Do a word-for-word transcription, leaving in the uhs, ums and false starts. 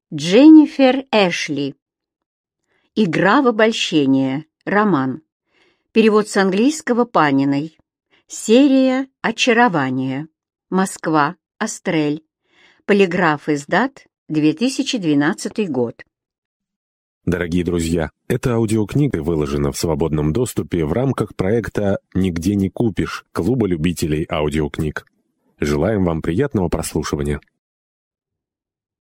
Дженнифер Эшли. Игра в обольщение. Роман. Перевод с английского Паниной. Серия «Очарование». Москва. Астрель. Полиграф издат. две тысячи двенадцатый год. Дорогие друзья, эта аудиокнига выложена в свободном доступе в рамках проекта «Нигде не купишь» Клуба любителей аудиокниг. Желаем вам приятного прослушивания.